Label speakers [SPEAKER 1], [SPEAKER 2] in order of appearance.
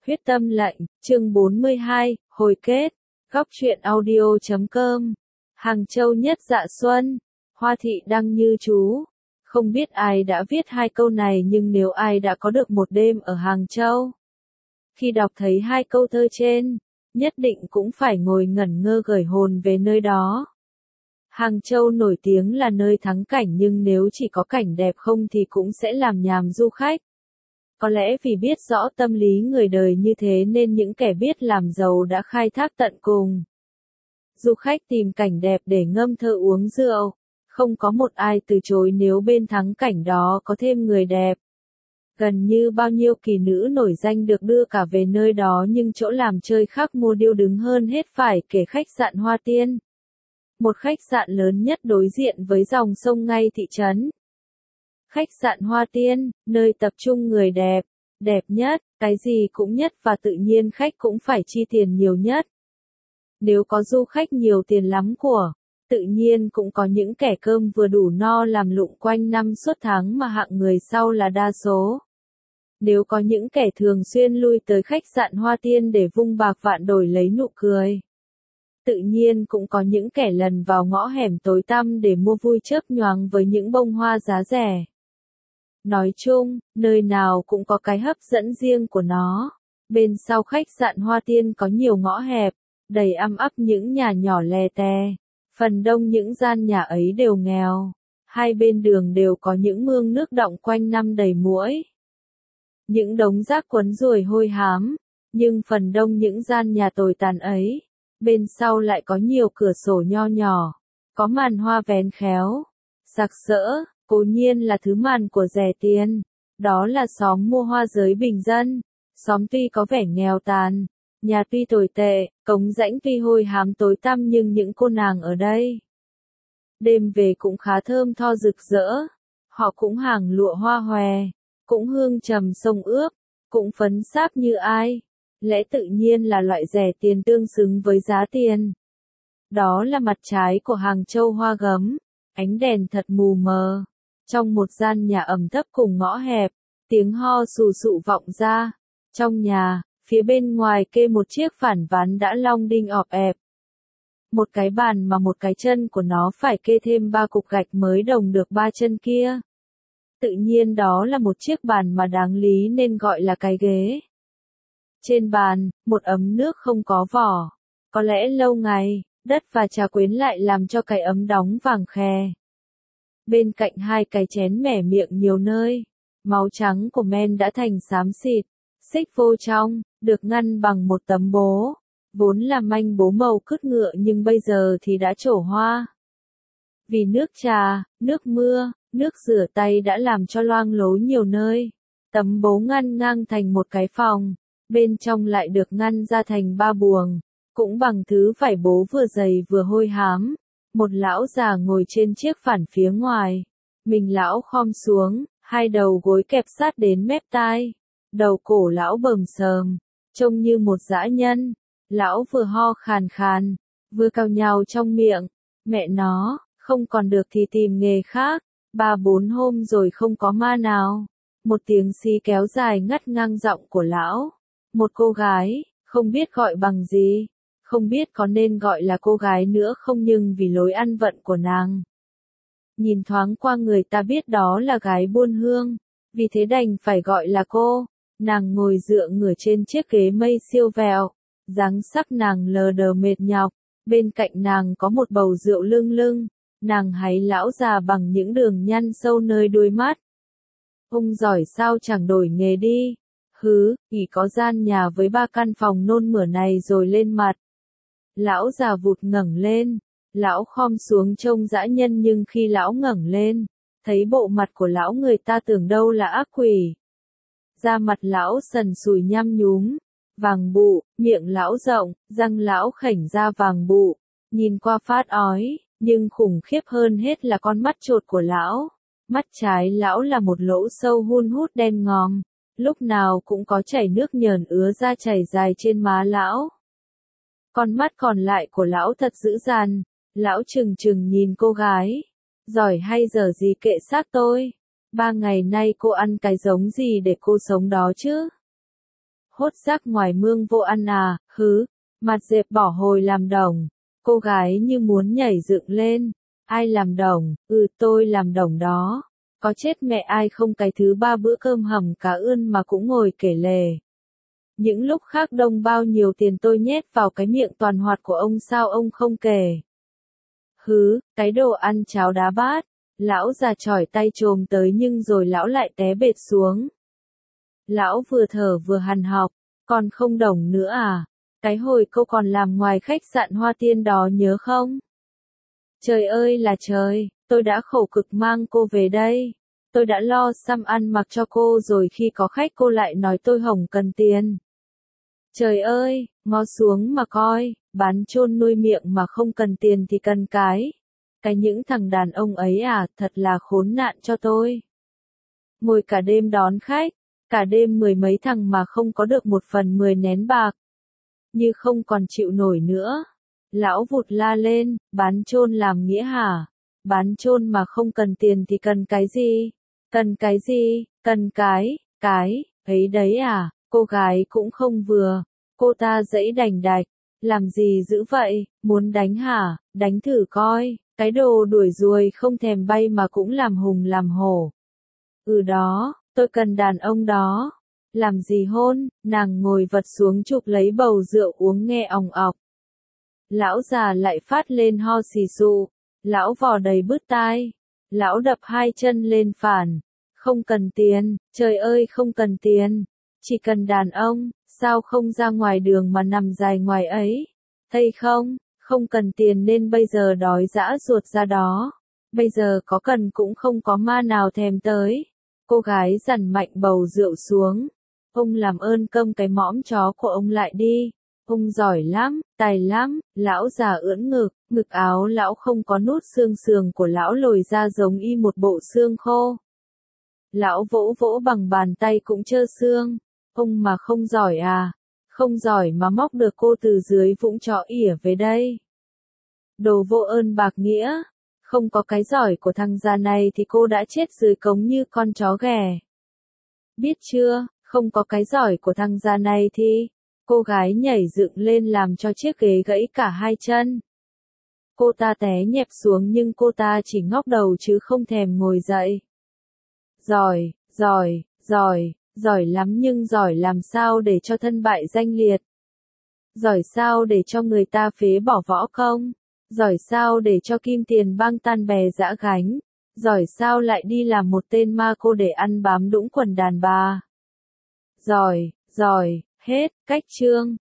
[SPEAKER 1] Huyết tâm lệnh, chương 42, hồi kết, góc truyện audio.com. Hàng Châu nhất dạ xuân, Hoa thị đăng như chú. Không biết ai đã viết hai câu này, nhưng nếu ai đã có được một đêm ở Hàng Châu, khi đọc thấy hai câu thơ trên, nhất định cũng phải ngồi ngẩn ngơ gửi hồn về nơi đó. Hàng Châu nổi tiếng là nơi thắng cảnh, nhưng nếu chỉ có cảnh đẹp không thì cũng sẽ làm nhàm du khách. Có lẽ vì biết rõ tâm lý người đời như thế nên những kẻ biết làm giàu đã khai thác tận cùng. Du khách tìm cảnh đẹp để ngâm thơ uống rượu, không có một ai từ chối nếu bên thắng cảnh đó có thêm người đẹp. Gần như bao nhiêu kỳ nữ nổi danh được đưa cả về nơi đó, nhưng chỗ làm chơi khác mua điêu đứng hơn hết phải kể khách sạn Hoa Tiên. Một khách sạn lớn nhất đối diện với dòng sông ngay thị trấn. Khách sạn Hoa Tiên, nơi tập trung người đẹp, đẹp nhất, cái gì cũng nhất và tự nhiên khách cũng phải chi tiền nhiều nhất. Nếu có du khách nhiều tiền lắm của, tự nhiên cũng có những kẻ cơm vừa đủ no làm lụng quanh năm suốt tháng, mà hạng người sau là đa số. Nếu có những kẻ thường xuyên lui tới khách sạn Hoa Tiên để vung bạc vạn đổi lấy nụ cười, tự nhiên cũng có những kẻ lần vào ngõ hẻm tối tăm để mua vui chớp nhoáng với những bông hoa giá rẻ. Nói chung, nơi nào cũng có cái hấp dẫn riêng của nó. Bên sau khách sạn Hoa Tiên có nhiều ngõ hẹp, đầy âm ấp những nhà nhỏ lè tè. Phần đông những gian nhà ấy đều nghèo. Hai bên đường đều có những mương nước đọng quanh năm đầy muỗi. Những đống rác quấn ruồi hôi hám. Nhưng phần đông những gian nhà tồi tàn ấy, bên sau lại có nhiều cửa sổ nho nhỏ, có màn hoa vén khéo, sặc sỡ. Cố nhiên là thứ màn của rẻ tiền, đó là xóm mua hoa giới bình dân. Xóm tuy có vẻ nghèo tàn, nhà tuy tồi tệ, cống rãnh tuy hôi hám tối tăm, nhưng những cô nàng ở đây đêm về cũng khá thơm tho rực rỡ. Họ cũng hàng lụa hoa hòe, cũng hương trầm sông ướp, cũng phấn sáp như ai. Lẽ tự nhiên là loại rẻ tiền tương xứng với giá tiền. Đó là mặt trái của Hàng Châu hoa gấm. Ánh đèn thật mù mờ. Trong một gian nhà ẩm thấp cùng ngõ hẹp, tiếng ho sù sụ vọng ra. Trong nhà, phía bên ngoài kê một chiếc phản ván đã long đinh ọp ẹp. Một cái bàn mà một cái chân của nó phải kê thêm 3 cục gạch mới đồng được 3 chân kia. Tự nhiên đó là một chiếc bàn mà đáng lý nên gọi là cái ghế. Trên bàn, một ấm nước không có vỏ. Có lẽ lâu ngày, đất và trà quến lại làm cho cái ấm đóng vàng khè. Bên cạnh hai cái chén mẻ miệng nhiều nơi, máu trắng của men đã thành xám xịt, xích vô trong, được ngăn bằng một tấm bố. Vốn là manh bố màu cứt ngựa nhưng bây giờ thì đã trổ hoa. Vì nước trà, nước mưa, nước rửa tay đã làm cho loang lố nhiều nơi. Tấm bố ngăn ngang thành một cái phòng, bên trong lại được ngăn ra thành 3 buồng, cũng bằng thứ vải bố vừa dày vừa hôi hám. Một lão già ngồi trên chiếc phản phía ngoài. Mình lão khom xuống, hai đầu gối kẹp sát đến mép tai. Đầu cổ lão bầm xờm, trông như một dã nhân. Lão vừa ho khàn khàn, vừa cào nhào trong miệng. Mẹ nó, không còn được thì tìm nghề khác. 3-4 hôm rồi không có ma nào. Một tiếng xí kéo dài ngắt ngang giọng của lão. Một cô gái, không biết gọi bằng gì. Không biết có nên gọi là cô gái nữa không, nhưng vì lối ăn vận của nàng, nhìn thoáng qua người ta biết đó là gái buôn hương, vì thế đành phải gọi là cô. Nàng ngồi dựa ngửa trên chiếc ghế mây siêu vẹo, dáng sắc nàng lờ đờ mệt nhọc, bên cạnh nàng có một bầu rượu lưng lưng, nàng háy lão già bằng những đường nhăn sâu nơi đuôi mắt. Ông giỏi sao chẳng đổi nghề đi, hứ, chỉ có gian nhà với 3 căn phòng nôn mửa này rồi lên mặt. Lão già vụt ngẩng lên, lão khom xuống trông dã nhân, nhưng khi lão ngẩng lên, thấy bộ mặt của lão người ta tưởng đâu là ác quỷ. Da mặt lão sần sùi nhăm nhúm, vàng bụ, miệng lão rộng, răng lão khểnh ra vàng bụ, nhìn qua phát ói, nhưng khủng khiếp hơn hết là con mắt chột của lão. Mắt trái lão là một lỗ sâu hun hút đen ngòm, lúc nào cũng có chảy nước nhờn ứa ra chảy dài trên má lão. Con mắt còn lại của lão thật dữ dằn, lão trừng trừng nhìn cô gái. Giỏi hay dở gì kệ xác tôi. 3 ngày nay cô ăn cái giống gì để cô sống đó chứ? hốt rác ngoài mương vô ăn à, hứ, mặt dẹp bỏ hồi làm đồng. Cô gái như muốn nhảy dựng lên. Ai làm đồng? Tôi làm đồng đó. Có chết mẹ ai không, cái thứ 3 bữa cơm hầm cá ươn mà cũng ngồi kể lể. Những lúc khác đông bao nhiêu tiền tôi nhét vào cái miệng toàn hoạt của ông sao ông không kể. Hứ, cái đồ ăn cháo đá bát. Lão già chỏi tay chồm tới nhưng rồi lão lại té bệt xuống. Lão vừa thở vừa hằn học, còn không đồng nữa à? Cái hồi cô còn làm ngoài khách sạn Hoa Tiên đó nhớ không? Trời ơi là trời, tôi đã khổ cực mang cô về đây. Tôi đã lo xăm ăn mặc cho cô rồi khi có khách cô lại nói tôi hổng cần tiền. Trời ơi, ngó xuống mà coi, bán chôn nuôi miệng mà không cần tiền thì cần cái. Cái những thằng đàn ông ấy à, thật là khốn nạn cho tôi. Ngồi cả đêm đón khách, cả đêm 10 mấy thằng mà không có được 1/10 nén bạc. Như không còn chịu nổi nữa. Lão vụt la lên, bán chôn làm nghĩa hả? Bán chôn mà không cần tiền thì cần cái gì? Cần cái gì? Cần cái ấy đấy à? Cô gái cũng không vừa. Cô ta giãy đành đạch. Làm gì dữ vậy? Muốn đánh hả? Đánh thử coi. Cái đồ đuổi ruồi không thèm bay mà cũng làm hùng làm hổ. Đó, tôi cần đàn ông đó. Làm gì hôn? Nàng ngồi vật xuống chụp lấy bầu rượu uống nghe òng ọc. Lão già lại phát lên ho xì xụ. Lão vò đầy bứt tai. Lão đập hai chân lên phản. Không cần tiền, trời ơi không cần tiền. Chỉ cần đàn ông, sao không ra ngoài đường mà nằm dài ngoài ấy? Thấy không, không cần tiền nên bây giờ đói dã ruột ra đó. Bây giờ có cần cũng không có ma nào thèm tới. Cô gái dằn mạnh bầu rượu xuống. Ông làm ơn câm cái mõm chó của ông lại đi. Ông giỏi lắm, tài lắm. Lão già ưỡn ngực, ngực áo lão không có nút xương sườn của lão lồi ra giống y một bộ xương khô. Lão vỗ vỗ bằng bàn tay cũng trơ xương. Ông mà không giỏi à? Không giỏi mà móc được cô từ dưới vũng chó ỉa về đây. Đồ vô ơn bạc nghĩa. Không có cái giỏi của thằng già này thì cô đã chết dưới cống như con chó ghẻ. Biết chưa, không có cái giỏi của thằng già này thì... Cô gái nhảy dựng lên làm cho chiếc ghế gãy cả hai chân. Cô ta té nhẹp xuống nhưng cô ta chỉ ngóc đầu chứ không thèm ngồi dậy. Giỏi, giỏi, giỏi, giỏi lắm nhưng giỏi làm sao để cho thân bại danh liệt? Giỏi sao để cho người ta phế bỏ võ công? Giỏi sao để cho kim tiền bang tan bè giã gánh? Giỏi sao lại đi làm một tên ma cô để ăn bám đũng quần đàn bà? Giỏi, giỏi, hết, cách chương.